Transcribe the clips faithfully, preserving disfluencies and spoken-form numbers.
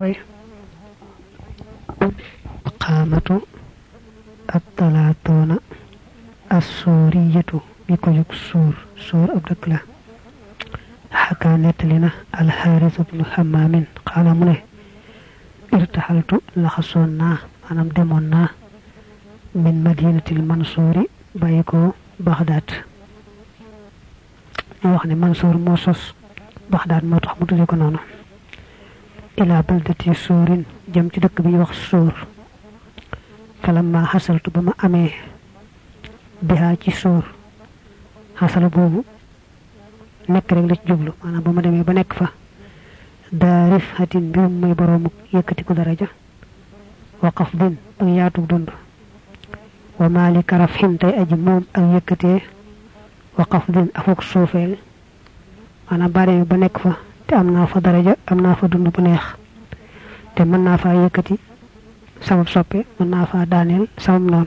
qaamatu at-talaatuna as-suuriyatu bi ko juk suur suur ab dëkk la xakaa nettali na al-Haaris ibnu Hammaamin qaala mu ne irtaxaltu laxasoon naa maanaam demoon naa min madinatil Mansuuri bàyyi ko Baxdaad ñu wax ne Mansuur moo sos Baxdaad moo tax mu tudde ko noonu ila baldati suurin jëm ci dëkk bi wax suur falamma xasaltu ba ma amee bihaa ci suur xasala boobu nekk rek la ci jublu maanaam ba ma demee ba nekk fa daarif xatin mbirum may boroomu yëkkati ko daraja waqaf din ak yaatug dund wa maalika rafin tey aji moom ak yëkkatee waqaf din afuk suufeel maanaam ba demee ba nekk fa te am naa fa daraja am naa fa dund bu neex te mën naa faa yëkkati sama soppe mën naa faa daaneel sama noon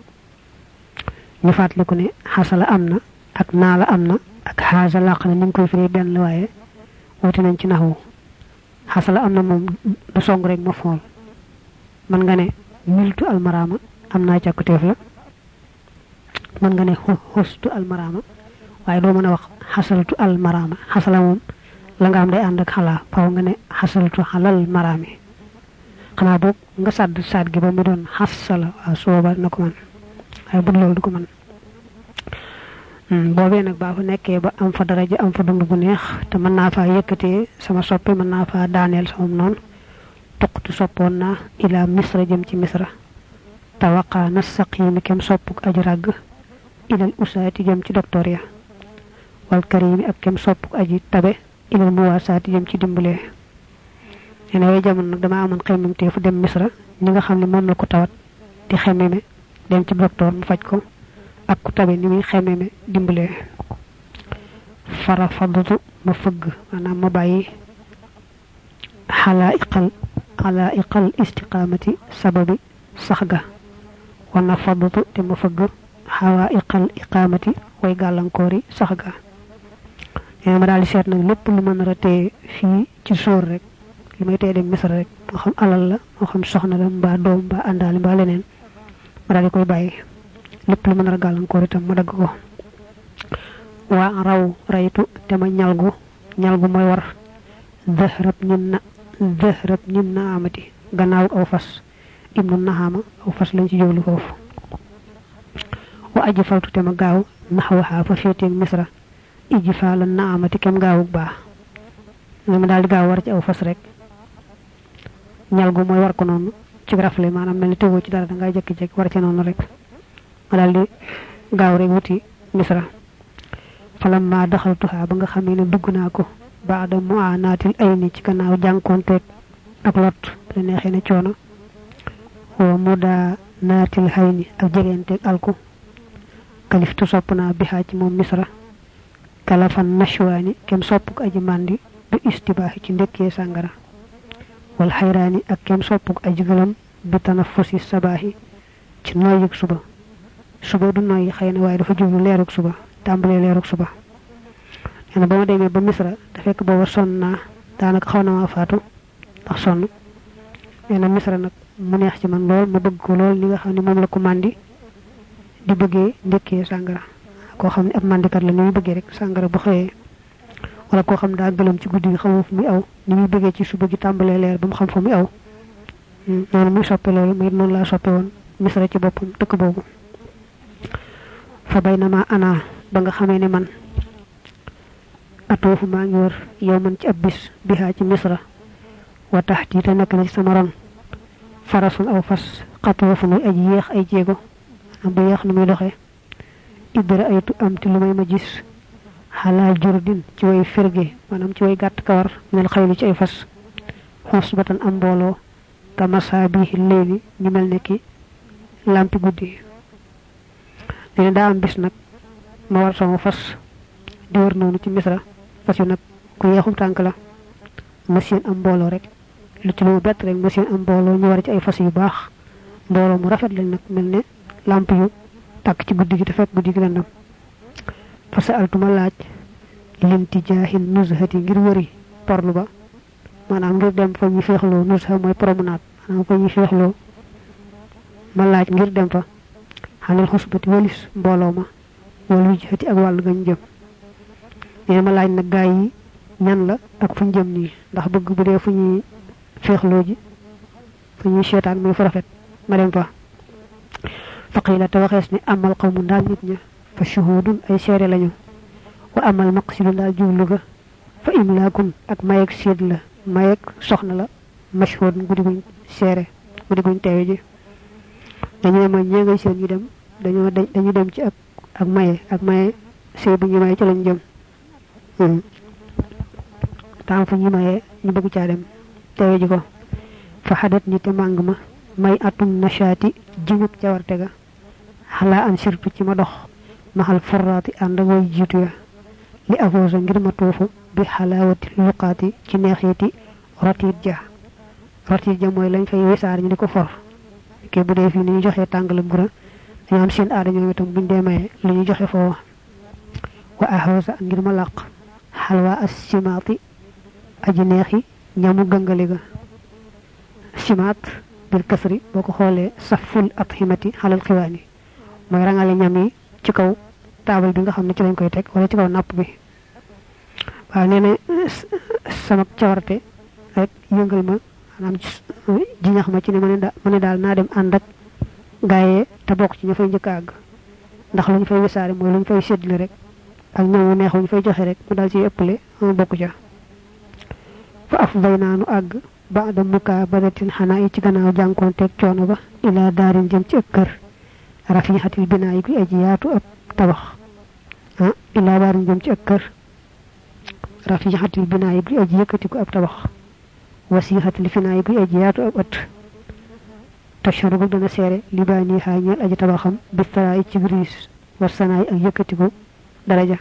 ñu fàttaliku ne xasala am na ak naala am na ak xaasa làq na ni ñu koy firee benn la waaye wuti nañ ci naxwu xasala am na moom du song rek ma fool mën nga ne miltu almaraama am naa càkkuteef la mën nga ne xustu almaraama waaye doo mën a wax xasaltu almaraama xasala moom la nga am day ànd ak xalaa faw nga ne xasaltu xalal maraami xanaa boog nga sàdd sàdd gi ba mu doon xasala waaw sooba na ko man waaye bu loolu du ko man boobee nag baa fa nekkee ba am fa daraja am fa dund bu neex te mën naa faa yëkkatee sama soppe mën naa faa daaneel sama noonu tuqtu soppoon naa ila misra jëm ci misra tawaqaa na saqiimi kem soppuk aji ràgg ilal usaati jëm ci docteur ya wal karimi ak kem soppuk aji tabe ilal muwaasaati jëm ci dimbalee ñene way jamono nag dama amoon xemmem te fu dem misra ñi nga xam ne moom la ko tawat di xemmeme dem ci docteur mu faj ko ak ku tabe ni muy xemmeme dimbalee fara fadutu ma fëgg maanaam ma bàyyi xalaa iqal xalaa iqal istiqaamati sababi sax ga wana fadutu te ma fëgg xawaa iqal iqaamati way gàllankoori sax ga ñene ma daal di seet nag lépp lu mën a ratee fii ci sóor rek li may tey dem misra rek moo xam alal la moo xam soxna la mbaa doom mbaa àndaali mbaa leneen ma daal di koy bàyyi lépp lu mën a gàllankoor itam ma dagg ko waa raw raytu te ma ñalgu ñalgu mooy war dëhrab ñun na dëhrab ñun na amati gannaaw aw fas ibnu naxaama aw fas lañ ci jowlu foofu wa aji faltu te ma gaaw naxwaxaa fa féeteeg misra iji faa la na amati kem gaawug baax nga ma daal di gaaw war ci aw fas rek ñalgu mooy war ko noonu ci rafle maanaam mel ni tegoo ci dara dangay jekki-jekki war ci noonu rek ma daal di gaaw rek wuti misra falam ma daxaltuha ba nga xamee ne dugg naa ko baada mu aanaatil ay ni ci gannaaw jànkoonteeg ak lot te neexee ne coono wa mu daa naatil xay ni ak jegeenteeg alku kaliftu sopp naa bihaa ci moom misra kalafan nashwaani kem sopp ko aji màndi bi istibaaxi ci ndekkee sàngara wal xayraani ak kem soppuk aji gëlam bi tanafusi sabaaxi ci noyyug suba suba du noyyi xëy na waaye dafa jublu leerug suba tàmbalee leerug suba nee na ba ma demee ba misra te fekk booba sonn naa daanaka xaw na maa faatu ndax sonn nee na misra nag mu neex ci man lool ma bëgg ko lool li nga xam ne moom la ko màndi di bëggee ndekkee sàngara koo xam ne ab màndikat la ni muy bëggee rek sàngara bu xëyee wala koo xam daa gëlëm ci guddi gi xamul fu muy aw ni muy bëggee ci suba gi tàmbalee leer ba mu xam fa muy aw noonu muy soppe loolu may noonu laa soppe woon misra ci boppam dëkk boobu fa bay na ma ana ba nga xamee ne man atoofu maa ngi wër yow man ci ab bis bihaa ci misra wa tax tiita nekk na ci sama ron farasun aw fas xatoofu muy aji yéex ay jéego am bu yéex nu muy doxee idra aytu am ti lu may ma gis xalaa jurdin ci way firge maanaam ci way gàtt kawar minal xayli ci ay fas xos batan am mbooloo ka masaabihi léegi ñu mel ne ki lampi guddi nee na daa am bis nag ma war sama fas di wër noonu ci misra fas yu nag ku yeexum tànk la machine am mbooloo rek lu ci lu mu bett rek machine am mbooloo ñu war ci ay fas yu baax mbooloo mu rafet lañ nag mel ne lamp yu tàkk ci guddi gi te fekk guddi gi lëndam fa sa altuma laaj limti jaahin nuzhati ngir wëri porlu ba manam ngir dem fa ñu fexlo nusha moy promenade manam fa ñu fexlo ma laaj ngir dem fa xanal xusbati walis mbolo ma wala jëti ak walu gañ jëm né ma laaj nak gaay yi ñan la ak fuñ jëm ni ndax bëgg bu dé fuñu fexlo ji fuñu sétan muy fa rafet ma dem fa faqila tawaxes ni amal qawmu dal nit ña fa shuhudun ay séré lañu wa amal maqsidun dal jublu ga fa imlakun ak mayek séd la mayek soxna la mashhud gudi guñ séré gudi guñ téwé ji dañu ma ñe ngay seen ñu dem dañu dañu dem ci ak ak maye ak maye sey bu ñu maye ci lañ jëm hmm tam fu ñu maye ñu bëgg ca dem téwé ji ko fa hadat ni te mang ma may atum nashati jiñup ci warte ga hala an sirtu ci ma dox mahal farrati and way jitu ya li afosa ngir ma tofu bi halawati luqati ci neexiti ratid ja ratid ja moy lañ fay wissar ñu diko for ke bu dé fi ñu joxé tangal gura ñu am seen aada ñoo tam buñ dé may lu ñu joxé fo wa ahosa ngir ma laq halwa as-simati aji neexi ñamu gangali ga simat bil kasri boko xolé saful athimati halal xiwani moy rangale ñam yi ci kaw table bi nga xamne ci lañ koy tek wala ci kaw napp bi wa neena sama ciawarte rek yëngal ma manam di ñax ma ci ne mané da mané dal na dem and ak gaayé ta bok ci ñu fay ñëk ag ndax luñ fay wissari moy luñ fay sédlé rek ak ñoo neex ñu fay joxe rek mu dal ci ëppalé mo bokku ja fa afdaynanu ag ba'da mukabaratin hana'i ci gannaaw jankonté ak ciono ba ila darin jëm ci kër rafihatil bina'i bi ajiyatu ab tabax ha ila darin jëm ci kër rafihatil bina'i bi ajiyati ko ab tabax wasihatil fina'i bi ajiyatu ab at tasharubu dana séré libani ha ñal aji tabaxam bi fara'i ci bris wa sana'i ak yëkëti ko daraja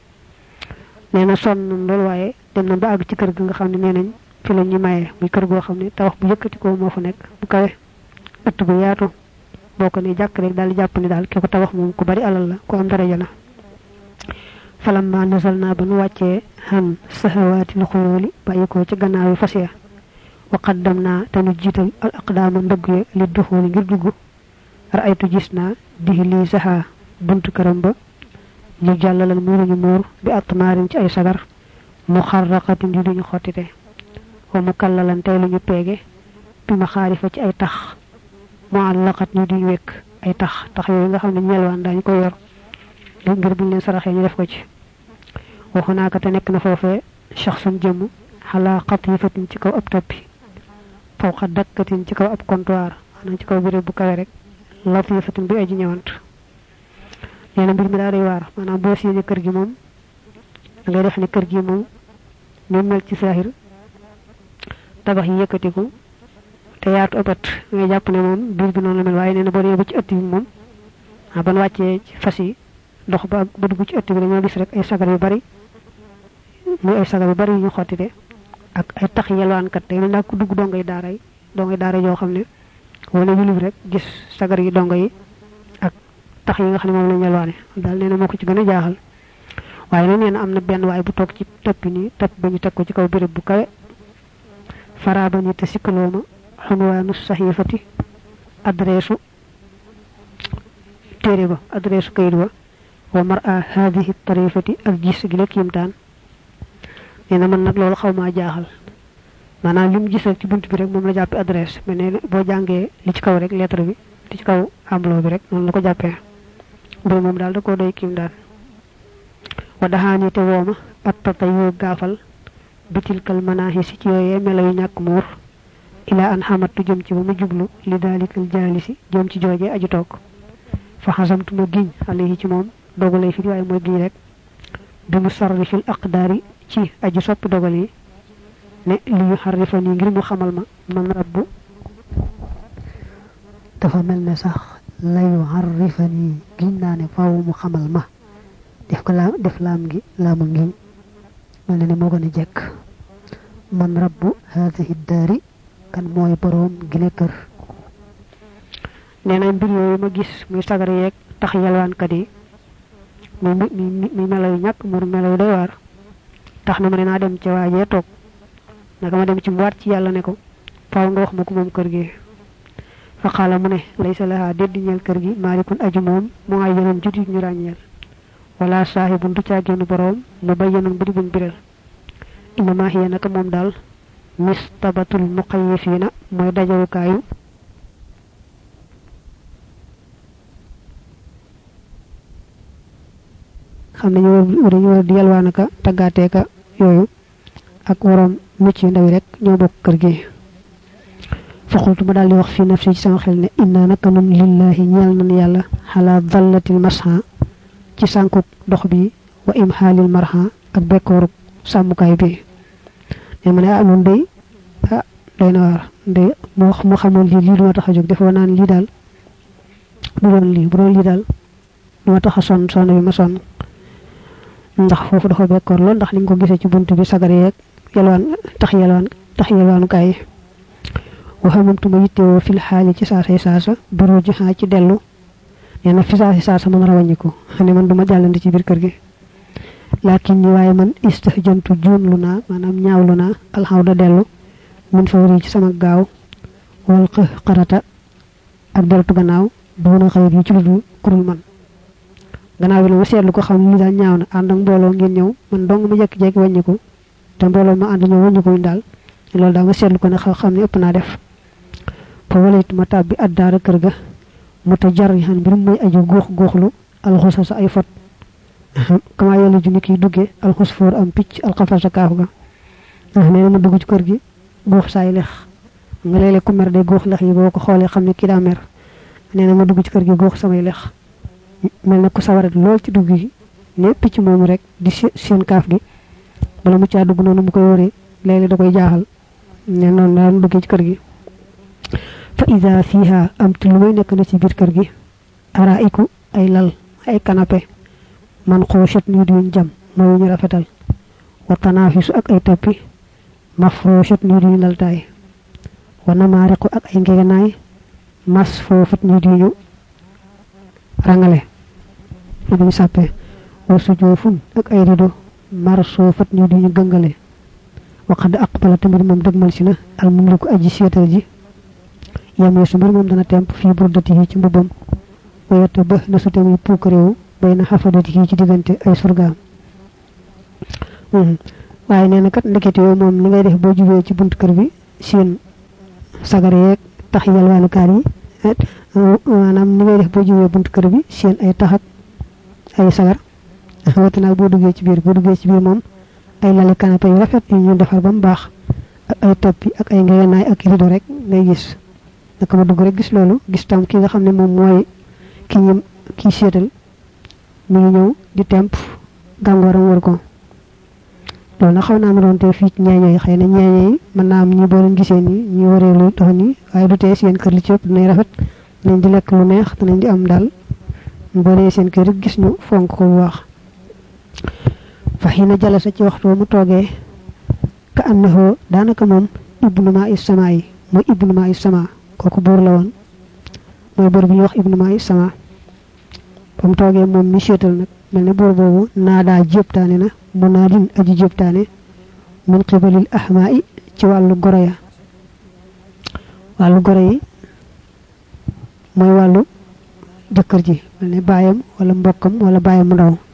neena son lol waye dem na ba ag ci kër gi nga xamni nenañ fi lañu maye muy kër go xamni tawax bu yëkëti ko mo fa nek bu kawé at bu yaatu boko ni jakk rek dal japp ni dal kiko tawax mom ku bari alal la ko am daraja la falamma nazalna ban wacce han sahawati al-khuruli bayiko ci gannaaw fasiya wa qaddamna tanu jital al aqdama ndëgg li dukhul ngir duggu ra'aytu gisna dihli saha buntu karam ba ñu jallalal muruñu mur bi atmarin ci ay sagar mukharraqatin di duñu xotité wa mukallalan tay luñu pégé bi ma kharifa ci ay tax muallaqat ñu di wék ay tax tax yoy nga xamne ñelwan dañ ko yor ngir buñ leen saraxé ñu def ko ci waxuna ka te nek na fofé shakhsun jëm hala qatifatin ci kaw ab topi fawqa dakkatin ci kaw ab comptoir ana ci kaw béré bu kawé rek latifatin bi aji ñewant neena mbir mi da day war manam bo séñé kër gi mom da ngay def ni kër gi mom ñu mel ci sahir tabax yi yëkëtiku te yaatu abat ngay japp ne mom bir bi non la mel waye neena bo reebu ci ëtt bi mom ha ban wacce ci fasi dox ba ba dugg ci ëtt bi dañu gis rek ay sagar yu bari muy ay sagar yu bari ñu xotité ak ay tax yelwan kat day na ko dugg dongay daaray dongay daara yo xamne wala ñu rek gis sagar yi dongo yi ak tax yi nga xamne mom la yelwané dal neena moko ci gëna jaaxal waye neena amna benn way bu tok ci top ni top bañu tek ko ci kaw bërepp bu kawé faraba ni te sikloma hunwanu sahifati adresu tereba adresu kayidwa wa mar'a hadhihi at-tarifati ak gis gi lek yimtan neena man nak lolu xawma jaaxal manam lim gis ci buntu bi rek mom la jappé adresse mais né bo jangé li ci kaw rek lettre bi li ci kaw enveloppe bi rek non la ko jappé bo mom dal da ko doy kim dal wa dahani te woma at-tatayu gafal bitilkal manahis ci yoyé melay ñak mur ila an hamatu jëm ci bu mu jublu li dalikal jalisi jëm ci jojé aji tok fa hasamtu ma giñ alayhi ci mom dogalay fi way moy giñ rek bi musarrifil aqdari ci aji sopp dogal yi ne li yu harifani ngir mu xamal ma man rabbu dafa melne sax la yu harifani giñ na ne faaw mu xamal ma def ko la def lam gi lam ngi melne ne mo gëna jek man rabbu hadhihi ad-dari kan moy borom gile kër neena mbir yoy ma gis muy sagar yek tax yalwan kat yi mi mi mi melay ñak mu melay doy war tax na ma na dem ci waje tok naka ma dem ci waat ci yàlla ne ko faaw nga wax ma ko moom kër gi fa xaala mu ne laysa laha dédd ñeel kër gi maalikun aju moom mu ay yeneen juti ñu ràññeel wala saahibun du caagéenu boroom mu bayyanun bu di buñ biral innama hiya naka moom daal mistabatul muqayyifina mooy dajawukaayu xam nañu war dañu war di yalwaanaka tàggaateeka yooyu ak waroom mucc ndawi rek ñoo bokk kër gi فقلت ما دال wax fi nafsi ci sama xel ne inna naka nun lillahi ñal nan yalla hala dhallatil masha ci sanku dox bi wa imhalil marha ak bekkoru samukay bi ne mané ah nun day ah doyna war day mo wax mo xamul li li duma taxa jog defo nan li dal du don li bu don li dal duma taxa son son bi ma son ndax fofu dafa bekkor lo ndax liñ ko gisé ci buntu bi sagare ak yelwan tax yelwan tax yelwanu kay وهممت ما يتو في الحال ci saasay saasa buru jiha ci delu neena fi saasay saasa man rawagniko xane man duma jallandi ci bir kër gi lakin ni waye man istahjantu junluna manam ñaawluna al hawda delu min fawri ci sama gaaw wal qarata ak deltu gannaaw doona xeyr yi ci lu kurul man gannaaw lu seetlu ko xam ni daal ñaaw na and ak mbolo ngeen ñew man dong ma jek jek wagniko te mbolo ma and ñu wagniko dal loolu da nga seetlu ko ne xam ni ëpp na def fa walayt ma tabbi addaara kër ga mutajarrihan bir muy aju gox goxlu al khusas ay fot kama yalla ju niki duggé al khusfur am picc al qafasa kaaf ga neena ma dugg ci kër gi gox say lex nga lélé ku mer day gox lex yi boko xolé xamni ki da mer neena ma dugg ci kër gi gox samay lex melna ku sawarat lol ci dugg yi ne picc mom rek di seen kaaf gi bala mu ca dugg nonu mu koy woré lélé da koy jaaxal ne non la dugg ci kër gi fa idha fiha amtu lu may nek na ci bir kër gi araiku ay lal ay canapé man xoshat ni duñ jam moy ñu rafetal wa tanafisu ak ay tapi mafrushat ni duñ laltay wa namariqu ak ay ngegenaay masfufat ni duñu rangale duñ sappé wa sujufun ak ay rido marsufat ni duñu gëngale wa qad aqbala tamir mom degmal ci na al mumliku aji setal ji yamé su mbir mom dana temp fi burdati ci mbubam wayata ba na su tammi puk rew bayna hafadati ci digënté ay surgaam hmm waye néna kat ndekete yow mom li ngay def bo jubé ci buntu kër bi seen sagare ak taxiyal walu kar yi manam li ngay def bo jubé buntu kër bi seen ay taxak ay sagar watana bo duggé ci biir bo duggé ci biir mom ay lali canapé yu rafet yu ñu defar bam baax ak ay topi ak ay ngeenaay ak rido rek ngay gis naka ma dugg rek gis lolu gis tam ki nga xamne mom moy ki ñim ki sétal mi ngi ñew di temp gangoram wër ko lolu xawna ma doon té fi ñeñay xeyna ñeñay man na am ñi bo leen gisé ni ñi waré lu tax ni ay du té seen kër li ci ëpp nay rafet nañ di lek lu neex nañ di am dal mbolé seen kër rek gis ñu fonk ko wax فحين جلس ci waxtu mu toge ka annahu danaka mom ibnu ma'i samai moy ibnu ma'i sama koku bor la won moy bor bi wax ibnu ma'i sama bam toge mom mi setal nak melni bor bobu nada jeptane na munadin aji jeptane min qibalil ahma'i ci walu goraya walu goray moy walu jëkër ji melni bayam wala mbokam wala bayam mu ndaw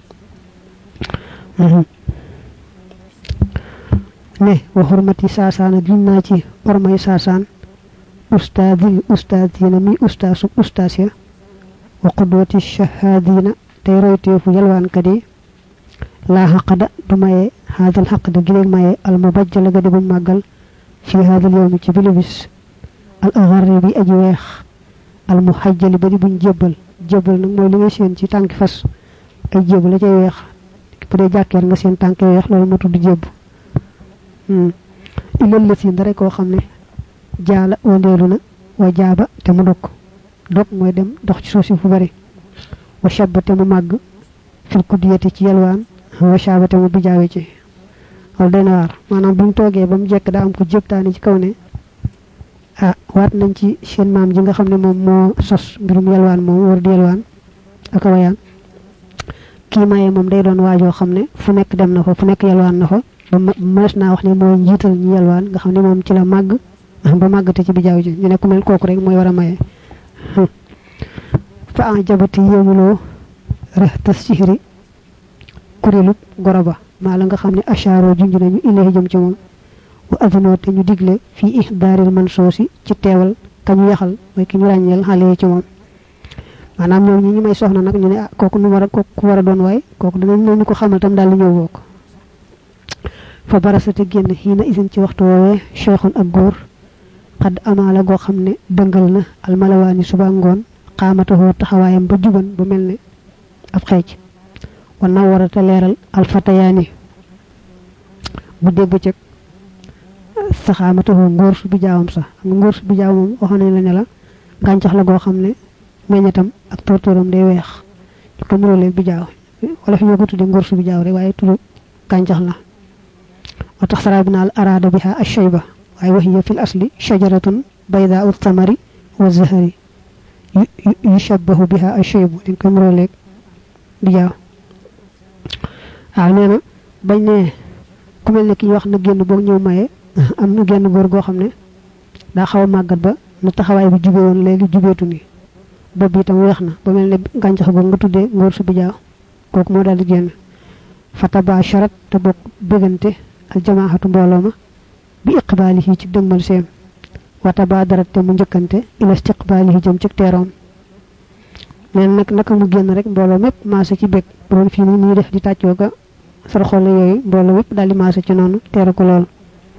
ne wa hurmati sasana dinna ci hormay sasan ustadil ustadina mi ustasu ustasia wa qudwati shahadina tay royte fu yalwan kadi la haqada dumaye hadal haqd gilek maye al mubajjal gadi bu magal fi hadal yawm ci bilibis al agharri bi aji weex al muhajjal bari buñ jébal jébal nak moy li ngay seen ci tanki fas ay jébal la cay weex bu dee jàkkeer nga seen tànk weex loolu ma tudd jébb ilal la si ndare koo xam ne jaala wandeelu na wa jaaba te mu dog dog mooy dem dox ci suuf si fu bari wa shabba te mu màgg fil kudiyati ci yalwaan wa shabba te mu bijaawe ci wal day na waar maanaam buñ toogee ba mu jekk daa am ko jëptaani ci kaw ne ah waat nañ ci seen maam ji nga xam ne moom moo sos mbirum yalwaan moom war di yalwaan ak wayaan ki maye mom day doon waajo xamne fu nek dem na fa fu nek yalwaan na fa ba mënees naa wax ne mooy njiital ñi yalwaan nga xam ne moom ci la màgg ba màggate ci bijaaw ji ñu ne ku mel kooku rek mooy war a maye fa an jabati yéemuloo rex tas sihri kuréelu goroba maa la nga xam ne ashaaro junj nañu ilahi jëm ci moom wa adnoo te ñu digle fii ihdaaril man soosi ci teewal kañu yaxal mooy ki ñu ràññeel xale ci moom maanaam ñoom ñi ñu may soxna nag ñu ne ah kooku nu war a kooku war a doon waay kooku danañ nañu ko xamal tam daal di ñëw bokk fa barasate génn xiina isin ci waxtu woowee cheikhun ak góor xadd amaala goo xam ne dëngal na almalawaani suba ngoon xaamatahoo taxawaayam ba juban bu mel ne ab xeej wan na war a te leeral alfatayaani bu dégg bëccëg saxaamatahoo ngóor su bi jaawam sax xam nga ngóor su bi jaaw moom waxoon nañ la ne la gàncax la goo xam ne meññatam ak tóortóoram day weex ñu ko muróole bi jaaw wala fi ñoo ko tudde ngóor su bi jaaw rek waaye tudd gàncax la wa tax sara bi naal araada biha ashayba waaye wax hiya fil asli shajaratun baydaa'u thamari wa zahari yushabbahu biha ashaybu dañ ko muróole bi jaaw waaw nee na bañ ne ku mel ne ki ñu wax na génn boog ñëw maye am na genn góor goo xam ne daa xaw a màggat ba na taxawaay bi jube woon léegi jubeetu ni bopp bi itam weex na ba mel ne gàncax googu nga tuddee ngóor su bi jaaw kooku moo daal di génn fataba sharat te bokk bëggante al jamaahatu mbooloo ma bi iqbaalihi ci dëgmal seem wata ba darat te mu njëkkante ila istiqbaalihi jëm ci teeroom neen nag naka mu génn rek mbooloo mépp maase ci bég bu doon fii ni ñuy def di tàccoo ka sar xolle yooyu mbooloo mépp daal di maase ci noonu teeru ko lool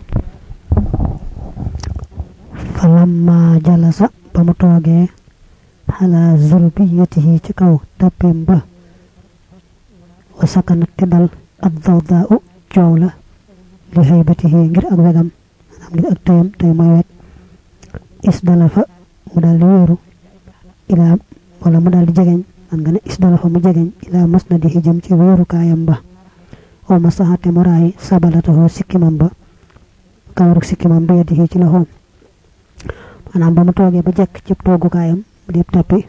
falamma jalasa ba mu toogee xala zurbiyatihi ci kaw tappim ba wa sakanat te dal ad dawdaa'u coow la li haybatihi ngir ak wegam maanaam ngir ak tayam tay mooy weg isdala fa mu daal di wéeru ilaa wala mu daal di jegeñ man nga ne isdala fa mu jegeñ ilaa masnadihi jëm ci wéeru kaayam ba wa masaxate mu raay sabalatahu sikkimam ba kawaruk sikkimam bi yadihi ci loxoom maanaam ba mu toogee ba jekk ci toogukaayam di tappi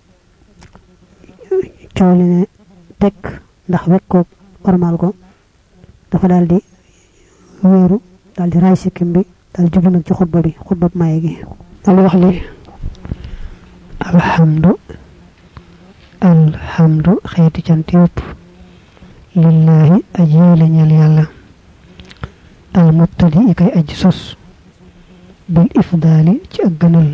coow li ne tekk ndax wekk ko ormal ko dafa daal di wéeru daal di raay sikkim bi daal jublu nag ci xutba bi xutba maye gi daal di wax li alhamdu alhamdu xeeti cant yëpp lillahi aji la ñeel yàlla al mubtadi i kay aji sos bil ifdaali ci ak gënal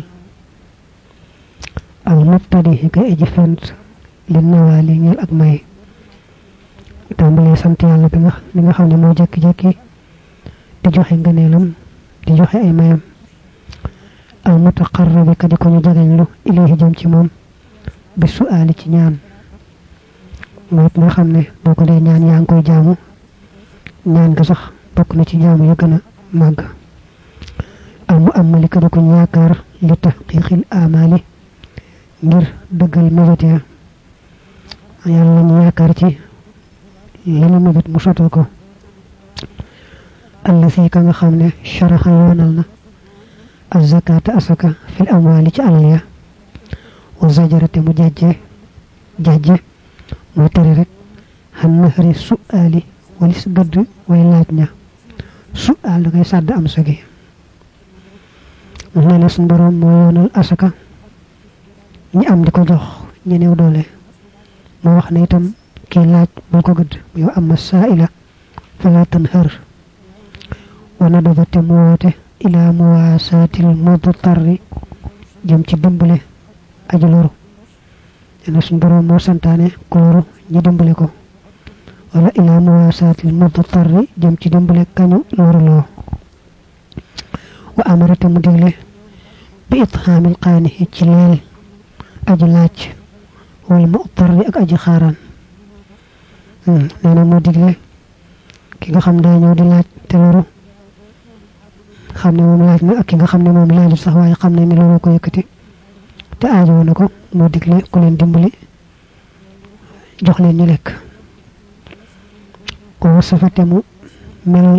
al mubtadi i kay aji fent li nawaali ñeel ak may tàmbalee sant yàlla bi nga li nga xam ne moo jekki-jekki di joxe ngëneelam di joxe ay mayam al mutaqarrabi ka di ko ñu jagañ lu ilayhi jëm ci moom bi su'aali ci ñaan mooy nga xam ne boo ko dee ñaan yaa ngi koy jaamu ñaan nga sax bokk na ci jaamu ya gën a màgg al mu amali ka di ko ñu yaakaar li tahqiqil amali ngir dëggal mébét ya yàlla la ñu yaakaar ci lañu mébét mu sotal ko allasi ka nga xam ne sharaxa yoonal na azakata asaka fil amwali ci alal ya wa zajarate mu jajje jajje mu tere rek xam naxari su'aali walis gëdd way laaj ña su'aal da ngay sàdd am sagi nee na suñ boroom moo yoonal asaka ñi am di ko jox ñi néew doole moo wax ne itam kii laaj bul ko gëdd yow amma saa'ila fala tanhar wa nadabate mu woote ila muwaasatil mudtarri jëm ci dimbale aji loru nee suñ boroom moo santaane ku loru ñi dimbale ko wala ila muwaasatil mudtarri jëm ci dimbale kañu loruloo wa amarate mu digle bi ithaamil qaanihi ci leel aji laaj wala mu'tarri ak aji xaaraan nee na moo digle ki nga xam daa ñëw di laaj te loru xam ne moom laaj na ak ki nga xam ne moom laajut sax waaye xam ne ni loolu ko yëkkati te aajoo na ko moo digle ku leen dimbali jox leen ñu lekk ko safate mu mel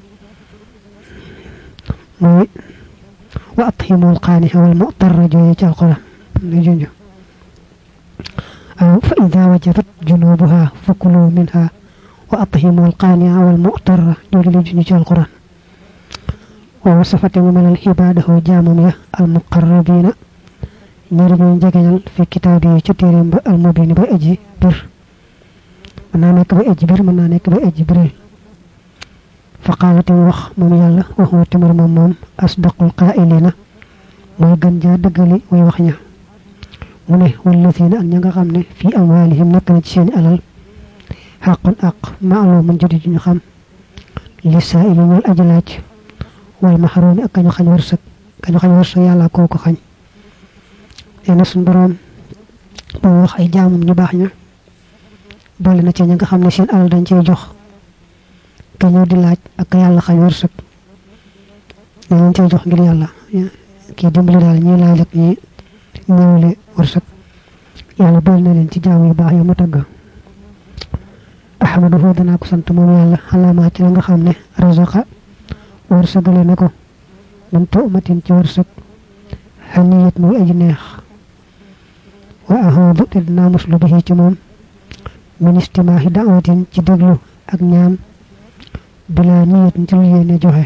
mooy wa athimul qaaniha wal mu'tarra jooye ci alquran la junju aw fa ida wajabat junubuha fakulu minha wa at'imul qani'a wal mu'tarra jooju li juñu ci alquran wa wasafate mu melal ibadahu jaamam ya al muqarrabina ñari ñu jegeñal fi kitaabi ci téereem ba al mubin ba aji bir mën naa nekk ba aji bir mën naa nekk ba aji biril fa qaalat mu wax moom yàlla wa huwa tamir moom moom asdaqul qaa'ilina mooy gën jaa dëggali way wax ña mu ne wallazina ak ña nga xam ne fii amwaalihim nekk na ci seeni alal xaqun aq maalumun judi ju ñu xam li saa'ili ñal aji laaj wal mahruumi ak kañu xañ wërsëg kañu xañ wërsëg yàlla koo ko xañ nee na suñ boroom ba wax ay jaamum ñu baax ña boole na ci ña nga xam ne seen alal dañ cey jox ka ñëw di laaj ak ka yàlla xañ wërsëg dañ cey jox ngir yàlla kii dimbali daal ñuy laaj ak ñi ñëwle wërsëg yàlla boole na leen ci jaam yu baax yu mu tagg ahmaduhu danaa ko sant moom yàlla xalaamaa ci la nga xam ne razaqa wërsëgale na ko man tuumatin ci wërsëg xaniyat muy aji neex wa ahoodu te dinaa muslu bi ci moom min istimaahi daawatin ci déglu ak ñaan bila niyat ci lu yéene joxe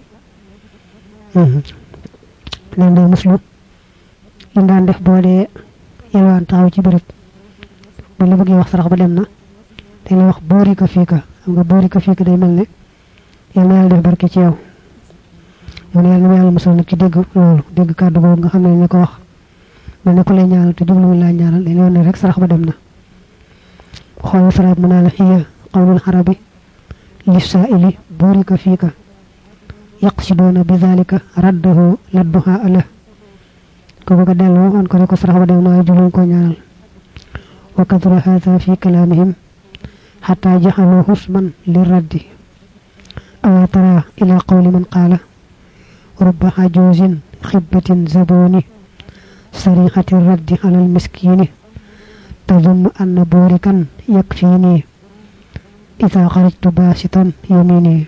leen day muslu li daan def boo dee yelwaan taxaw ci bërëb bu la bëggee wax sarax ba dem na dañ la wax boori ko fii ka xam nga boori ko fii ka day mel ne yal na yàlla def barke ci yow mu ne yàlla na yàlla musal nag ci dégg loolu dégg kàddu boobu nga xam ne ñu ko wax mel ne ko lay ñaanal te jubluwul laa ñaanal dañ la ne rek sarax ba dem na xool sarax mu naa la xiya qawlul xarabi li saa'ili boori ko fii ka yaqsiduuna bi zalika raddahu ladduha ala ko bëgg a delloo wan ko ne ko sarax ba dem na jubluwul ko ñaanal wa kadra hadha fi kalaamihim xataa jaxaloo xusman li raddi awa tara ila qawli man qaala rubba xajuuzin xibbatin zabooni sarixati raddi alal miskiini tazunnu anna boorikan yakfiini ida xarajtu baasitan yamini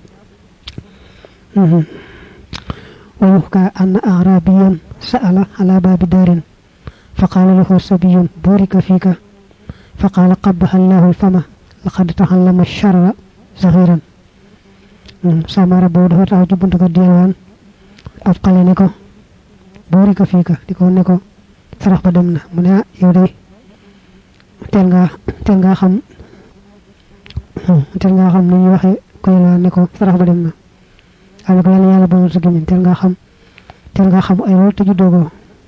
wa yuxkaa anna arabiyan sa'ala ala baabi daarin fa qaala lahu sabiyun boorika fiika fa qaala qabbaha allahu alfama laqad taxallama charra saxiran samara boobu dafa taxaw ci buntu ko diiwaan ab xale ne ko boori ko fii ka di ko ne ko sarax ba dem na mu ne ah yow day teel ngaa teel ngaa xam teel ngaa xam ni ñu waxee ko yelwaan ne ko sarax ba dem na am na ko yàlla yàlla bonal sa gémmiñ teel ngaa xam teel ngaa xam ay lool te juddoo ko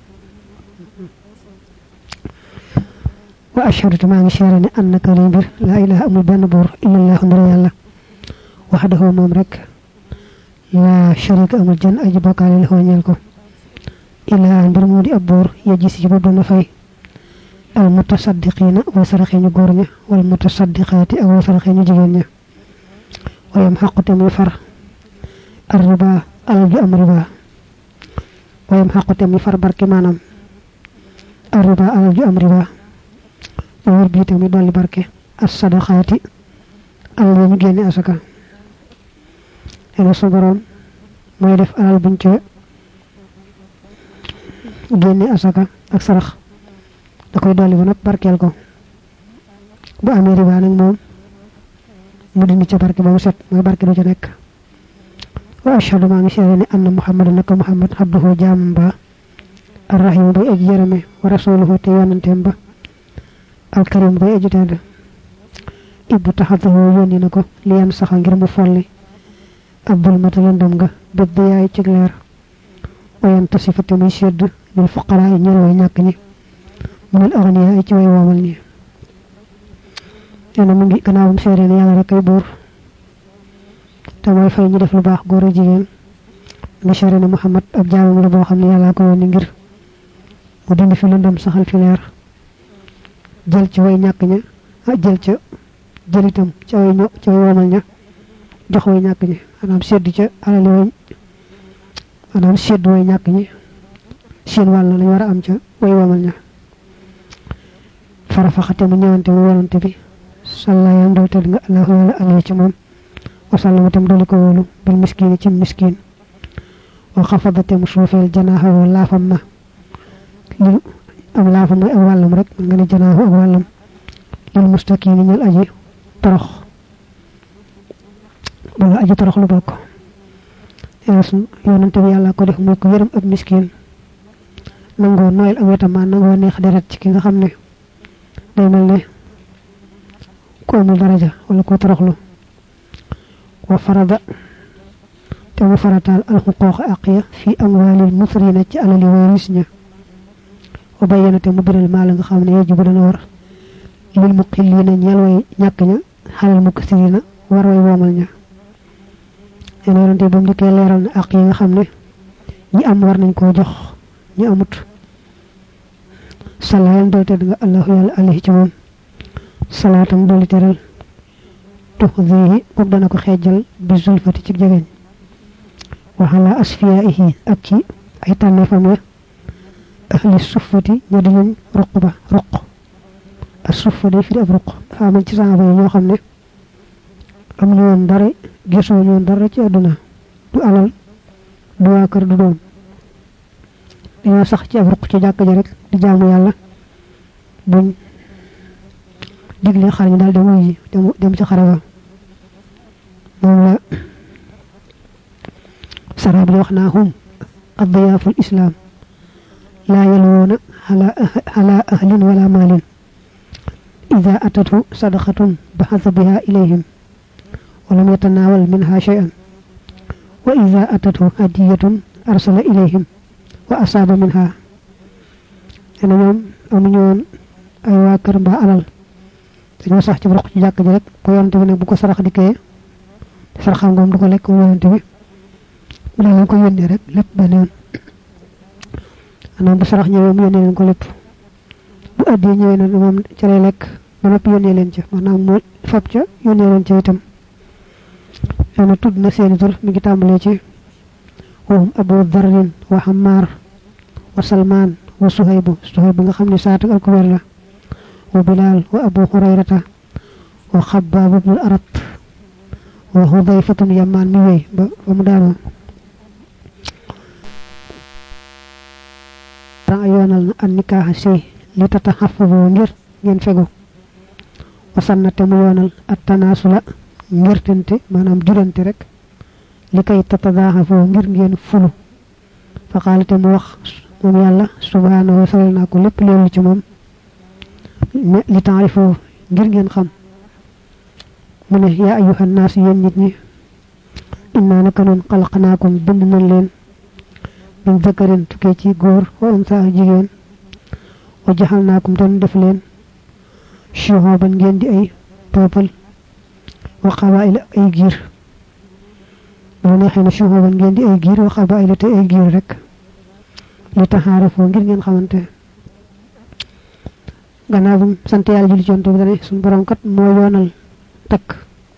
wa ashhadu maa ngi seere ne annaka li mbir laa ilaha amul benn buur illallah ndara yàlla waxdahu moom rek laa sharika amul jën aji bokkaale la ñeel ko ilaa mbir moo di ab buur ya gis ci bopp dana fay al mutasaddiqiina way saraxe ñu góor ña wal mutasaddiqaati ak way saraxe ñu jigéen ña wayam xaqute muy far ar riba alal ju am riba wayam xaqute muy far barke maanaam ar riba alal ju am riba wër bii tamit dolli barke as sadaqaati alal ya ñu génne asaka ene su borom mooy def alal buñ ca génne asaka ak sarax da koy dolli ba nag barkeel ko bu amee riba nag moom mu dindi ca barke ba mu set mooy barke du ca nekk wa ashhadu maa ngi seere ne anna muhammad naka muhammad abduhu jaamam ba arrahim bay aji yërëme wa rasuluhu te yonanteem ba alkarim bay aji tedd ibbu taxatahu yónni na ko liyan saxa ngir mu folli abdul mata lëndam nga bépp ba yaay ci leer wayan tasifate muy sedd lil fuqaraa yi ñeel way ñàkk ñi minal aghniyaa yi ci way woomal ñi nee na mu ngi gannaawam seere ne yàlla rek ay buur te mooy fay ñu def lu baax góor a jigéen nga seere ne muhammad ab jaamam la boo xam ne yàllaa ko yónni ngir mu dindi fi lëndam saxal fi leer jël ci way ñàkk ña jël ca jël itam ca way ño ca way woomal ña jox way ñàkk ñi maanaam sedd ca alali way maanaam sedd way ñàkk ñi seen wàll lañ war a am ca way woomal ña farafaxate mu ñëwante mu wolante bi salla yam dal tedd nga allahu wala alayhi ci moom wasallama tam doli ko wóolu bil miskiini ci miskiin wa xafadate mu suufeel janaaxa woo laafam na lil am laafam mooy ak wàllam rek nga ne janaaxu ak wàllam lil mustakiini ñal aji torox bala aji toroxlu bokk yeesu yonante bi yàlla ko def muy ko yërëm ab miskin nangoo noyal ak wetam maa nangoo neex deret ci ki nga xam ne day mel ne ko amul daraja wala ko toroxlu wa farada te mu farataal alxuquuq aqiya fi amwaalil musrina ci alali waris ña wa bayyana te mu biral maa la nga xam ne yajibu dana war lil muqillina ñeel way ñàkk ña xalal muksirina war way woomal ña yéen yonante ba mu dikkee leeral na aq yi nga xam ne ñi am war nañ koo jox ñi amut salaam dool tedd nga allahu yàlla alayhi ci moom salaatam dooli teral tuxdihi kook dana ko xeejal bi zulfati ci jegeñ waxala asfiyaihi ak ci ay tànneefam ya ahli suffati ña di ñuñ ruq ba ruq ak suffa day firi ab ruq dafa amal ci saaba yi ñoo xam ne am ñu woon dara gisoo ñu woon dara ci àdduna du alal du waa kër du doom dañoo sax ci ab ruq ci jàkk ja rek di jaamu yàlla buñ digle xar ñu daal dem wuy dem ci xare ba moom la sarab li wax naa hum adyaaful islam laa yalwoona ala ahlin wala maalin ida atatu sadaqatun baxasa biha ilayhim walam yatanaawal minha shay'an wa ida atatu hadiyatun arsala ilayhim wa asaaba minha ena ñoom amuñu woon ay waa kër mbaa alal dañoo sax ci roq ci jàkk ji rek ko yonante bi nag bu ko sarax dikkee saraxam ngoom du ko lekk mu yonante bi mu ne leen ko yónnee rek lépp benn yoon maanaam bu sarax ñëwee mu yónnee leen ko lépp bu addi ñëwee nag moom ca lay lekk ba noppi yónnee leen ca maanaam mu fab ca yónnee leen ca itam yoona tudd na seeni tur mi ngi tàmbalee ci wahum abu darrin wa hammaar wa salmaan wa suhaybu suhaybu nga xam ne saatu alkubeer la wa bilaal wa abu hurayrata wa xabbaab ibnul arat wa hudayfatun yamaan mi wéy ba ba mu daanoo ran a yoonal na an nikaaxa sëy li tata xafafoo ngir ngeen fegu wasanna te mu yoonal at tanaasula ngir tente maanaam jurante rek li kay tatadaaxafoo ngir ngeen fulu fa qaala te mu wax moom yàlla subhaanahu wa salal naa ko lépp leerul ci moom li taarifoo ngir ngeen xam mu ne yaa ayyuhan naas yéen nit ñi innaa naka noon xalaqnaakum bind nañ leen min zakarin tukkee ci góor wa unsa ak jigéen wa jaxalnaakum tan def leen shu'uban ngeen di ay peuple wa qabaa'ila ay giir boo neexee na shu'uban ngeen di ay giir wa qabaa'ila te ay giir rek li taxaarafoo ngir ngeen xamante gannaaw bu sant yàlla julli ci Yonent bi dane suñu borom kat moo yoonal takk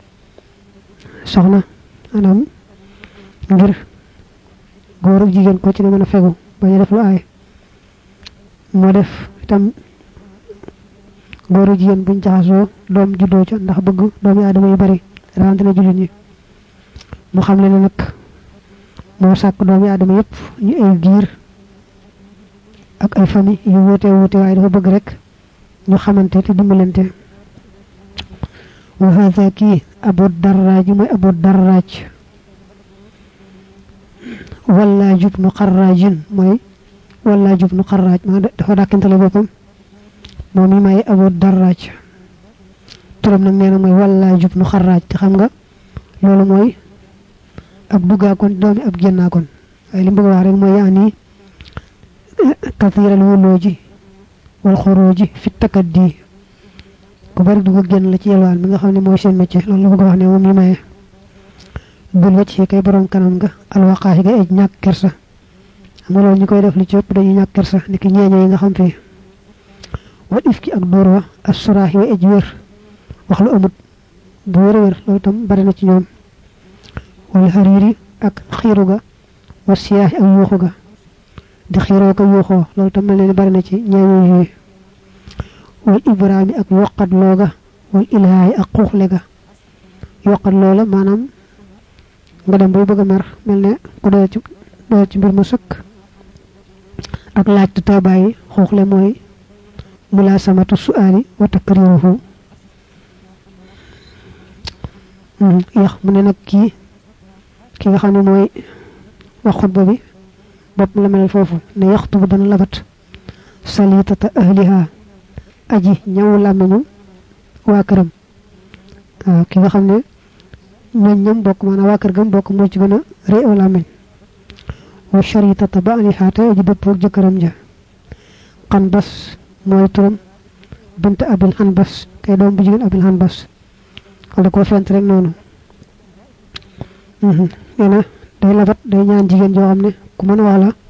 soxna maanaam ngir góor ak jigéen ko ci ne mën a fegu bañ a def lu aay moo def itam góor ak jigéen buñ jaxasoo doom juddoo ca ndax bëgg doomi aadama yu bari rawante na jullit ñi mu xam le ne nag moo sàkk doomi aadama yépp ñu ay giir ak ay famille yu wuute wuute waaye dafa bëgg rek ñu xamante te dimbalante wa hadha kii abu darraaj mooy abu darraaj walla jub nu xarraajin mooy walla jub nu xarraaj maa dafa dàkkantale boppam moom mi may abu darraaj turam nag nee na mooy walla jub nu xarraaj te xam nga loolu mooy ab duggaakoon doomi ab génnaakoon waaye li mu bëgg wax rek mooy yaa nii kathiral wulooji wal xuruuji fi takaddi ku bari dugg génn la ci yelwaan bi nga xam ne mooy seen métier loolu la bëgg wax ne moom mi maye bul wacc ci kay borom kanam nga alwaqaaxi ga ej ñàkk kersa xam nga loolu ñu koy def li ci ëpp dañuy ñàkk kersa ni ki ñeeño yi nga xam fii wal ifki ak dóor wa as suraaxi wa ej wér wax lu amut bu wér wér loolu itam bari na ci ñoom wal xariiri ak xiiru ga wa siyaaxi ak yuuxu ga di xiiroo ko yuuxoo loolu itam mel ne ni bari na ci ñeeño yi wal ibraami ak yoqat looga wal ilhaayi ak xuuxle ga yoqat loola maanaam nga dem bay bëgg a mer mel ne ku doy ci doy ci mbir mu sëkk ak laaj te taabaay xuuxle mooy mulaasamatu su'aali wa takriruhu yax mu ne nag kii ki nga xam ne mooy wax xutba bi bopp la melal foofu ne yaxtu bu dana labat salitata ahliha aji ñaw làmmiñu waa këram waaw ki nga xam ne ñooñ ñam bokk maanaam waa kër gam bokk moo ci gën a rëy aw làmmiñ wa sharitata ba aliha te aji dëppoo ak jëkkëram ja xanbas mooy turam bint abil xanbas kay doom bu jigéen abil xanbas wala koo fent rek noonu nee na day labat day ñaan jigéen joo xam ne ku mën a wax la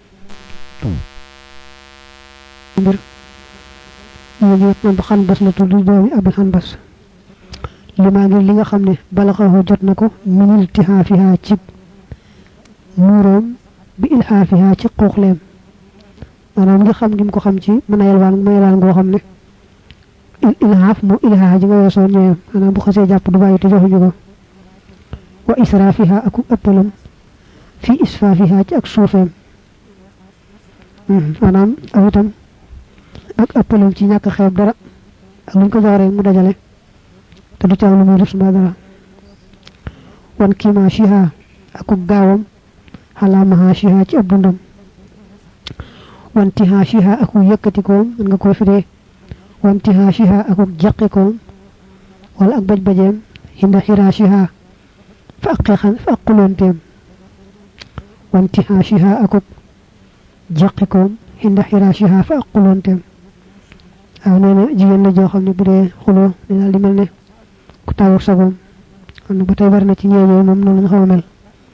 mbir ñu ngi moom xanbas la tudd doomi abil xanbas li maa ngir li nga xam ne balaxahu jot na ko minil tihaafiha ci muuroom bi ilhaafiha ci xuuxleem maanaam nga xam ngi mu ko xam ci mën a yelwaan ma yelwaan ngoo xam ne il ilhaaf moo ilhaa ji nga weesoon ñooyam maanaam bu xasee jàpp du bàyyi te joxuñu ko wa israafiha ak ëppalam fi isfaafiha ci ak suufeem maanaam aw itam ak ëppalam ci ñàkk xeeb dara ak luñ ko jox rek mu dajale te du caw lu muy def mbaa dara wan kiima shiha ak gaawam xalaa maha shiha ci ab dundam wanti ha shiha ak yëkkatikoom mën nga ko firee wanti ha shiha ak jaqikoom wala ak baj-bajeem hinda xira shiha fa ak xeexan fa ak xuloonteem wanti ha shiha ak jaqikoom hinda xira shiha fa ak xuloonteem waaw nee na jigéen la joo xam ne bu dee xuloo ne daal di mel ne ku taawur sagoom xam ne ba tey bari na ci ñeeñoo moom noonu lañ xaw a mel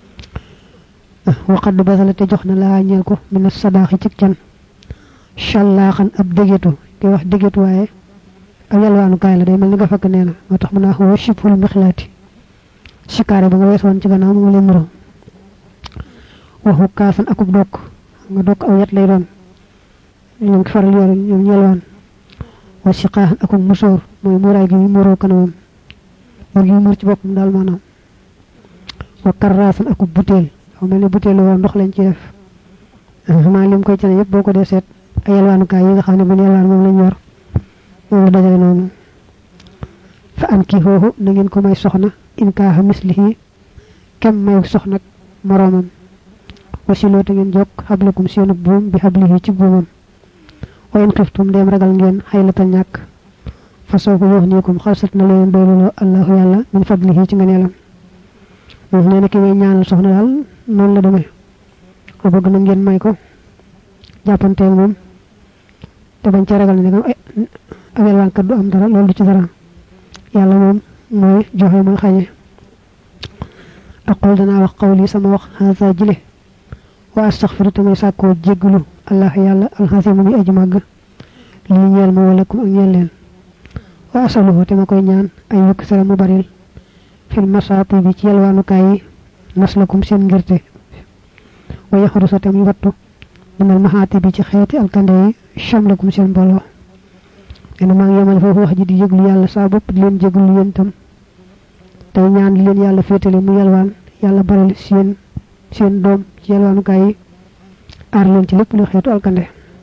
waqad basala te jox na laa ñeel ko mina sadaaxi ci can shallaaxan ab dégetu koy wax dégetu waaye ab yalwaanu kaay la day mel ni nga fakk nee na moo tax mu naa xoo shibhul mixlaati sikaare ba nga weesoon ci gannaaw mu leen nuroo waxu kaasan akub dokk nga dokk aw yat lay doon ñoom ki faral yor ñoom yalwaan wa siqaaxan akub musóor mooy muuraay gi mu muuroo kanamam mur gi muur ci boppam daal maanaam wa karraasan akub butéel xaw mel ne butéelu woon ndox lañ ci def maa lim koy cane yëpp boo ko dee seet ay yalwaanukaay yi nga xam ne bu ñu yalwaan moom lañ yor moom la dajale noonu fa an kii foofu na ngeen ko may soxna in kaaxa mislihi kem may soxna moroomam wasiloo te ngeen jokk xablakum seenu buum bi xablihi ci buumam wa in xiftum dem ragal ngeen xaylata ñàkk fa soo ko yox niikum xalsat na leen doyluloo allahu yàlla min fadlihi ci nganeelam moom nee na ki may ñaanal soxna daal noonu la demee ko bëgg na ngeen may ko jàppanteel moom te bañ ca ragal ne nga ab yalwaankat du am dara loolu du ci dara yàlla moom mooy joxe mooy xañe aqul danaa wax qawli sama wax haza jile wa astaghfiru tamay sàkkoo jéggalu allah yàlla alxasimu mi aji màgg lii ñeel ma walakum ak ñeel leen wa asaluhu te ma koy ñaan ay yukk sara mu baril fil masaati bi ci yalwaanukaay yi maslakum seen ngirte wa yaxrusa te muy wattu minal maxaati bi ci xeeti alkande yi chamlakum seen mbooloo ene maa ngi yemal foofu wax ji di yëglu yàlla saa bopp di leen jéglu yéen tam tey ñaan di leen yàlla féetale mu yalwaan yàlla baral seen seen doom ci yalwaanukaay yi aar leen ci lépp lu xeetu alkande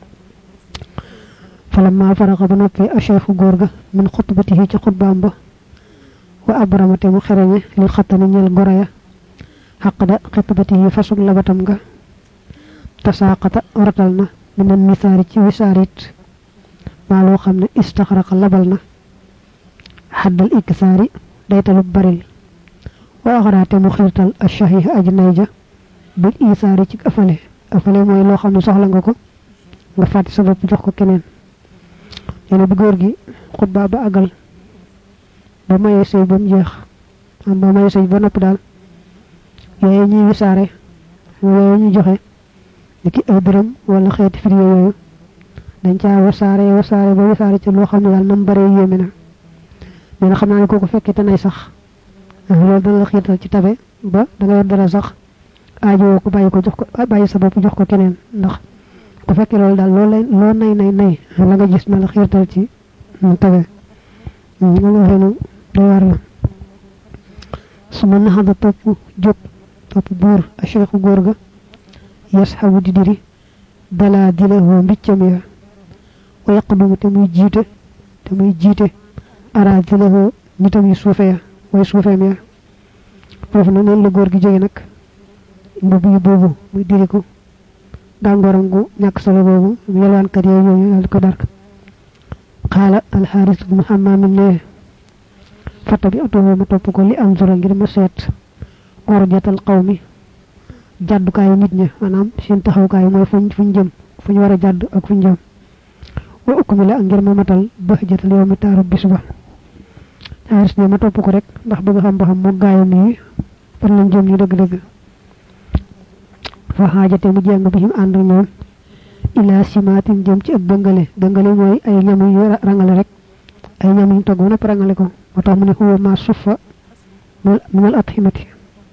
falamma faraxa ba noppee achefu góor ga min xutbatihi ci xutbaam ba wa abramate mu xereñe lil xattani ñel goraya xaqda xitbatihi fasug labatam nga tasaaqata ratal na minan misaari ci wisaarit maa loo xam ne istaxraqa labal na xaddal iksaari daytalub baril wa axaraate mu xiirtal ashahiha aji nayja bil isaari ci afale afale mooy loo xam ne soxla nga ko nga fàtte sa bopp jox ko keneen neena bi góor gi xutba ba àggal ba mayee sëy ba mu jeex am ba mayee sëy ba noppi daal yooyu ñuy wisaare yooyu ñuy joxe ni ki ay dërëm wala xeeti firi yooyu dañ caa wasaare wasaare ba wisaare ci loo xam ne daal nam bare yéeme na nee na xam naa ne kooku fekkee te nay sax loolu dana la xiital ci tabe ba da nga yor dara sax aajowoo ko bàyyi ko jox ko bàyyi sa bopp jox ko keneen ndax ku fekkee loolu daal loo lay loo nay nay nay la nga gis na la xiital ci tabe loolu waxeenu doy war la su ma naxada topp jóg topp buur a cheikhu góor ga yasxabu di diri balaa dilahoo mbiccam ya wa yaqdumu te muy jiite te muy jiite ara dilahoo nitam yu suufe ya way suufeem ya fofu na non la góor gi jóge nak mbubb yu boobu muy diriku gàngooram gu ñàkk solo boobu yelwaan kat yooyu yooyu daal ko dar xaala alxaaris bnu xamaamin ne fata bi oto ma topp ko li am zora ngir ma seet orjatal qawmi jàddukaayu nit ña maanaam seen taxawkaay mooy fuñ fuñ jëm fuñ war a jàdd ak fuñ jëm wa ukmila ak ngir ma matal bahjatal yow mi taaru bis ba xaaris ne ma topp ko rek ndax bëgg xam ba xam moo gaayam yi fan lañ jëm ñu dëgg-dëgg fa xaajate mu jeng bi him ànd ñoom ila simatin jëm ci ak dëngale dëngale mooy ay ñam yu rangale rek ay ñam yu togg na rangale ko moo tax mu ne huwa ma sufa min al athimati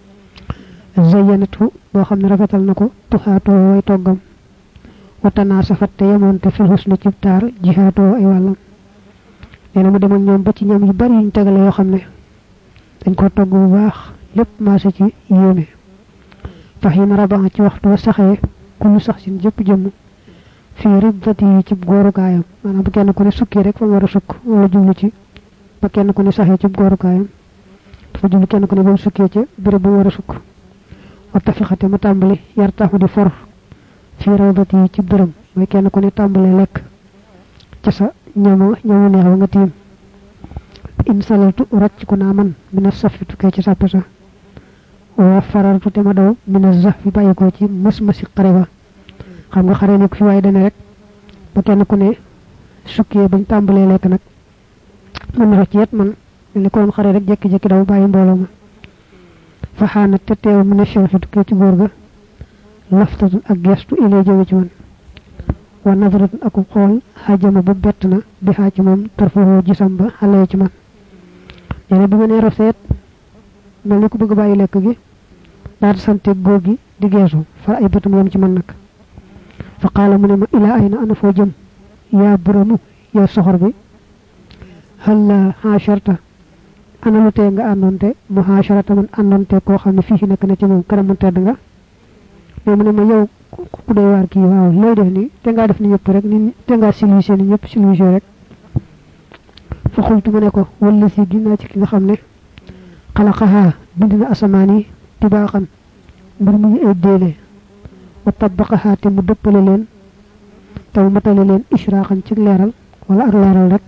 zayyanatu boo xam ne rafetal na ko tuxaatoo way toggam watana safat te yemoonte fil husni ci taar jihaatoo ay wàllam nee na mu demoon ñoom ba ci ñam yu bari yuñ tegale yoo xam ne dañ ko togg bu baax lépp maase ci yéeme fahin rabaha ci waxtu saxé kullu sax sin jëpp jëm fi riddati ci goru kayam manam bu kenn ko ne sukki rek fa wara sukk wala jublu ci ba kenn ko ne saxé ci goru kayam dafa jublu kenn ko ne bu sukké ci bëre bu wara sukk wa tafiqati ma tambali yartahu di for fi rawdati ci dërëm moy kenn ko ne tambale lek ci sa ñamu ñamu neex nga tim in salatu racc ko na man mina safitu ke ci sapasa wa farartu te ma daw min az-zahfi bayiko ci mas masi xare ba xam nga xare nek fi way dane rek ba kenn ku ne sukké bañ tambalé lek nak man na ci yet man li ko xare rek jekki jekki daw bayyi mbolo ma fa hana te teew min shawhatu ke ci góor ga laftatu ak gestu ilay jóge ci man wa nazratun ak xool hajama bu bett na bi ha ci mom tarfo gisam ba xalé ci man ñene bi ma ne rafet mel ni ko bëgg bàyyi lekk gi daal sante góor gi di geesu fa ay bëtum yam ci man nag fa qaala mu ne ma ila ayna ana foo jëm yaa buramu yow soxor bi hal haasharta ana lu tee nga àndoonte mu haasharata man àndoonte koo xam ne fii nekk na ci moom karamu tedd nga mais mu ne ma yow ku doy waar kii waaw looy def ni te ngaa def ni ñëpp rek ni te ngaa siluisé ni ñëpp siluisé rek fa xultu ma ne ko wala si ginnaa ci ki nga xam ne خلقها بندنا أسماني تباقا برمي أيديلي وطبقها تمدبل لين تو متل لين إشراقا تغليرال ولا أغليرال لك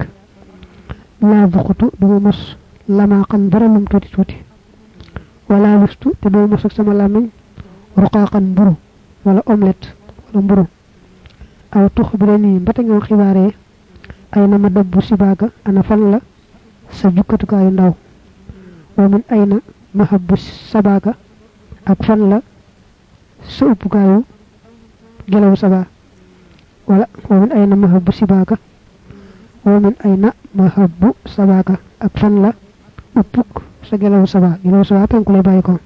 لا ذقتو بممس لما قندرلم توتي توتي ولا لستو تبمس سما لامن رقاقا برو ولا أومليت ولا برو أو تخبرني باتنغ خباري أينما دبو سباقا أنا فلا سجكتك أي ndaw ومن أين محب السباكة أكفن لا سوبكايو جلو سبا ولا ومن أين محب السباكة ومن أين محب السباكة أكفن لا أبوك سجلو سبا جلو سبا تنقل بايكو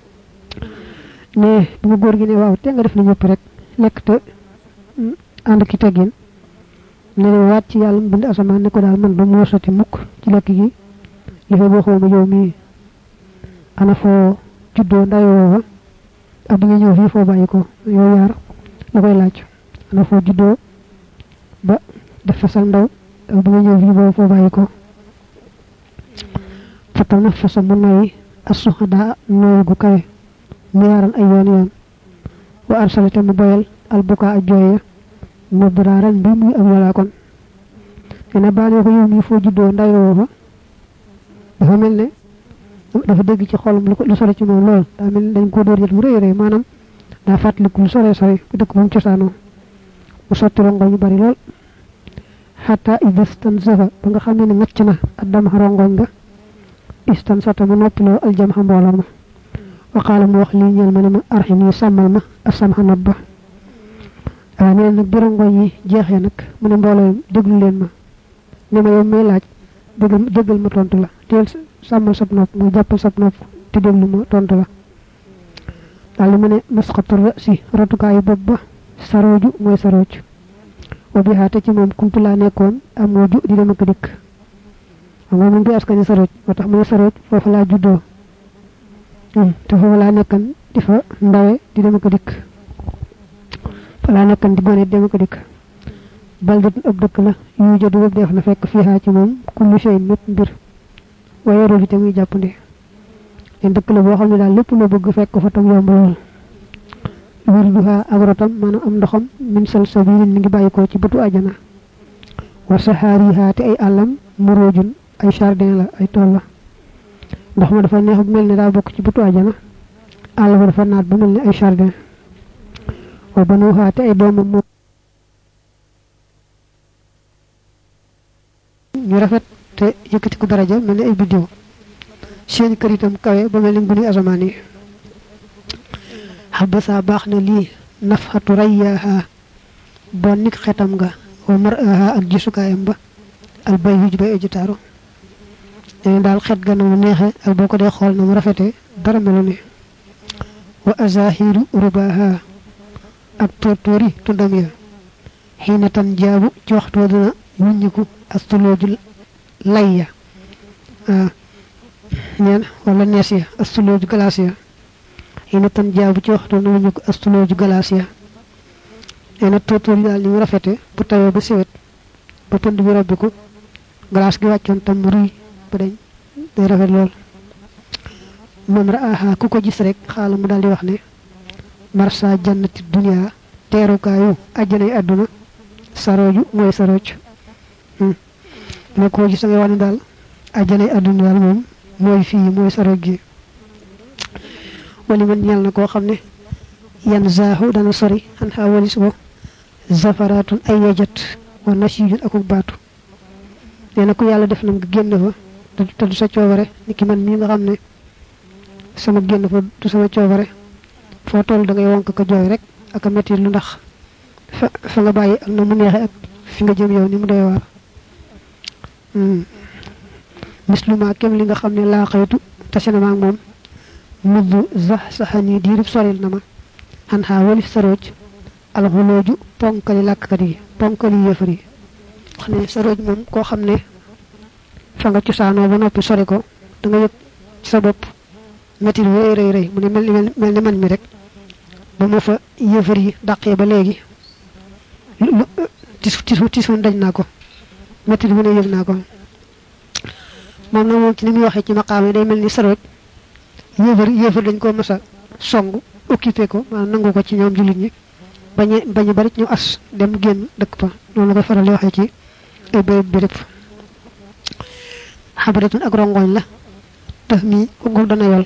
ne bu góor gi ne waaw te nga def ni ñëpp rek lekk te ànd ki teggin ne waat ci yàlla bind asamaan ne ko daal man ba moo soti mukk ci lekk gi li fa boo xawma yow mi ana fo juddoo ndayoo ak bi nga ñëw fii foo bàyyi ko yow yaar la koy laaj ana fo juddoo ba def fa sa ndaw ak bi nga ñëw fii boo foo bàyyi ko fatal na fa sa mu noy asuhada noy gu kawe miyaran ay yoon yoon wa arsalata mu boyal albuka ak jooya mudraran bi muy am wala kon ina baane ko yow mi fo juddoo ndayoo fa dafa melne dafa dégg ci xolam lu sore ci moom lool daa mel dañ ko door yet mu rëy rëy maanaam daa fàttaliku lu sore sore dëkk moom cosaanoo mu sotti rongoñ yu bari lool xata idastan safa ba nga xam ne ngacc na addam rongoñ nga istan sata mu noppiloo aljam xa mbooloo ma wa qaala mu wax lii ñeel ma ne ma arxini sàmmal ma asam xa nabba waaw nee nag bi rongoñ yi jeexee nag mu ne mbooloo déglu leen ma ne ma yow may laaj déggal déggal ma tontu la teel sàmmal sab nopp nga jàppal sab nopp te déglu ma tontu la daal mu ne masqatu rasi ratukaayu bopp ba sarooju mooy sarooj wa biha te ci moom kuntu laa nekkoon amooju di dama ko dikk xam nga moom bi askani sarooj moo tax mu ne sarooj foofu laa juddoo te foofu laa nekkan di fa ndawe di dama ko dikk fa laa nekkan di gone di dama ko dikk baldatun ab dëkk la yu jëdu bopp def na fekk fiha ci moom kullu shay mépp mbir waaye rofi te muy jàppande en dëkk la boo xam ne daal lépp loo bëgg fekk ko fa tam yomb lool wirduha ak rotam maanaam am ndoxam min salsabilin mi ngi bàyyi ko ci bëtu àjjana wa sahaariha te ay àllam muroojun ay jardin la ay tool la ndox ma dafa neex bu mel ne daa bokk ci bëtu àjjana àll ba dafa naat ba mel ne ay jardin wa banuha te ay doomam moom ñu rafet te yëkkati ko daraja mel ne ay biddiw seen kër itam kawe ba mel ni guni asamaan yi xabasa baax na lii nafxatu rayyaha bon nik xetam nga wa maraha ak gisukaayam ba al bay yuj bay aji taaru nee daal xet ga na mu neexe ak boo ko dee xool na mu rafete dara melu ne wa azahiru rubaha ak tóortóori tundam ya xiina tan jaabu ci waxtu dina wuññiku astulooju layya ah neen wala nees ya astulooju galaas ya xiina tan jaabu ci waxtu dina wuññiku astulooju galaas ya nee na tóortóor yi daal ni mu rafete bu tawee ba siwet ba pënd bi robbiku galaas gi wàccoon tam ruy ba dañ day rafet lool man raaha ku ko gis rek xaala mu daal di wax ne marsa jannati dunya teerukaayu àjjanay àdduna sarooju mooy sarooj ne ko gis nga wax ne daal àjjanay àdduna daal moom mooy fii mooy sarooj gi wali man ñeel na koo xam ne yan zaahu dana sori xan xaa walis bo zafaratun ay yejat wa nasijun akuk baatu nee na ku yàlla def na nga génn fa te du sa coobare ni ki man mii nga xam ne sama génn fa du sama coobare foo toll da ngay wonk ko jooy rek ak a metti lu ndax fa fa nga bàyyi ak na mu neexe ak fi nga jëm yow ni mu doy waar misluma kem li nga xam ne laa xaytu tase na ma ak moom mudd sax saxani diirib soril na ma xan xaa walif sarooj alxulooju ponkali làkkat yi ponkali yëfar yi wax ne sarooj moom koo xam ne fa nga cosaanoo ba noppi sori ko da nga yëg ci sa bopp metti lu rëy rëy rëy mu ne mel ni mel ni man mi rek ba ma fa yëfar yi dàqee ba léegi lu tisu tisu tisu daj naa ko metti lu ne yëg naa ko moom nag moom ci ni muy waxee ci maqaam yi day mel ni sarooj yëfar yëfar dañ ko mas a song occupé ko maanaam nangu ko ci ñoom jullit ñi bañe bañu bari ñu as dem génn dëkk pa noonu la koy faral di waxee ci ay béréb béréb xabaratun ak rongoñ la tax mi ko dana yol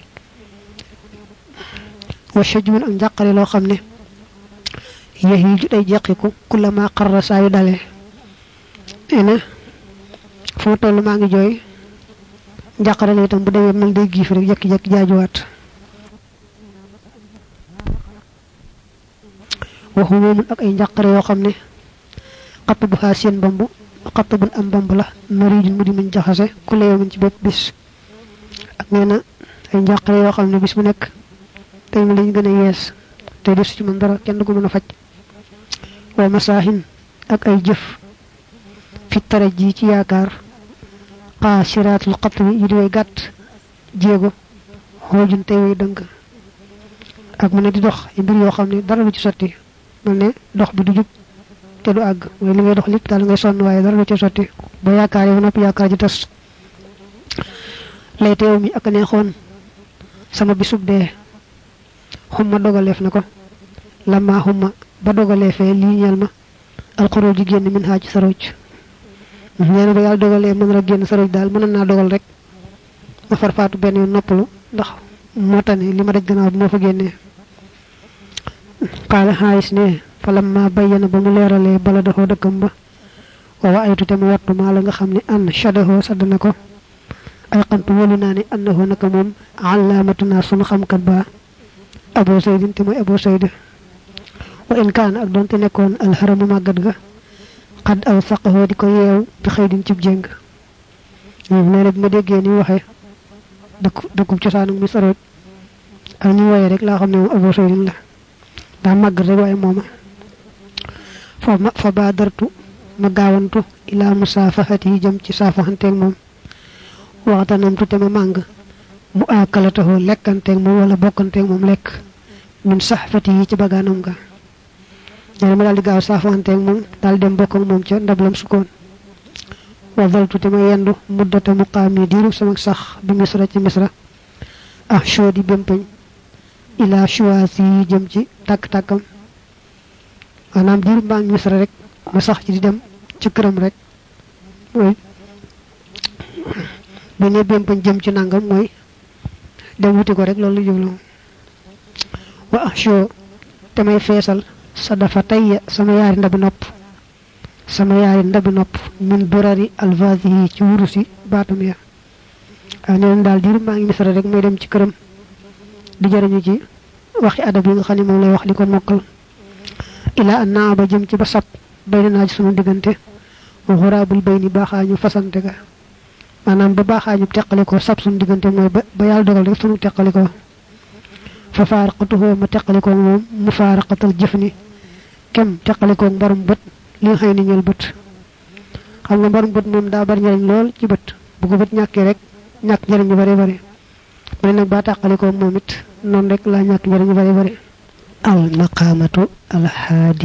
wa shajmun ak njàqare loo xam ne yeex yi ju day jeqiku kullama xarra saa yu dalee nee na foo toll maa ngi jooy njàqare la itam bu demee mel day giif rek jekki-jekki jaajuwaat waxu moomun ak ay njàqare yoo xam ne xatt bu xaa seen mbamb xatt bun am mbamb la marijun mu di muñ jaxase ku la yow ci bépp bis ak nee na ay njàqare yoo xam ne bis bu nekk tey mi lañ gën a yees te des ci mën dara kenn du ko mën a faj wa masaahin ak ay jëf fi tara ji ci yaakaar xaa siraatul xatri yi di way gàtt jéego xoojun tey way dëng ak mu ne di dox ay mbir yoo xam ne dara lu ci sotti mel ne dox bi du jub te du àgg mooy li ngay dox lépp daal ngay sonn waaye dara lu ci sotti ba yaakaar yi ba noppi yaakaar ji tas lay teew mi ak neexoon sama bisub dee xumma dogaleef na ko lama xumma ba dogaleefee lii ñeel ma alxuroo ji génn min xaa ci saroj nee na ba yàlla dogalee mën a génn saroj daal mën naa dogal rek ma farfaatu benn yoon noppalu ndax moo tane li ma daj gannaaw bi moo fa génnee xaale xaayis ne fa lamma bayyana ba mu leeralee bala daxoo dëkkam ba waawa aytu te mu wattu maa la nga xam ne an shadahoo sadd na ko ay xantu wóolu naa ne annahu naka moom allaamatuna sunu xamkat ba abo saydin te mooy abo sayd wa in kaana ak doonte nekkoon alxaramu màggat ga xad aw saqahoo di ko yeew bi xëy din cib jéng nee na bi ma déggee ni waxee dëkk dëkkub cosaanam mi sarooj ak ni woyee rek laa xam ne moom abo saydin la daa màggat rek waaye mooma fa ma fa baadartu ma gaawantu ilaa musaafaxat yi jëm ci saafaxanteeg moom waxtanamtu te ma màng mu aakalatahoo lekkanteeg moom wala bokkanteeg moom lekk min saxfati yi ci bagaanam ga nee ma daal di gaaw saafaxanteeg moom daal dem bokk ak moom ca ndablam sukkoon wa daltu te ma yendu muddata muqaami diiru sama sax bi misra ci misra ah shodi bempañ ila shuwasi jëm ci tak takam manam dir ba ngi misra rek ma sax ci di dem ci kërëm rek moy bu ne bempañ jëm ci nangam moy dem wuti ko rek loolu jublu wa ahsho tamay fessal sadafa tay sama yaari ndab nopp sama yaari ndab nopp min burari alvazihi ci wurusi batum ya aneen dal dir ma ngi misra rek moy dem ci kërëm di jarañu ci waxi adab yi nga xani mo lay wax diko mokal ila anna ba jëm ci ba sap bayna ci sunu digënté ghurabul bayni baxañu fasante ga manam ba baxañu tekkaliko sap sunu digënté moy ba yalla dogal rek sunu tekkaliko fa farqatuhu ma tekkaliko mom mufaraqatul jifni kem tekkaliko mbarum beut li xey ni ñël beut xam nga mbarum beut mom da bar ñariñ lool ci beut bu ko beut ñaké rek ñak ñariñ ñu bari bari bari nak ba tekkaliko momit non rek la ñak ñariñ bari bari al maqamatu al hadi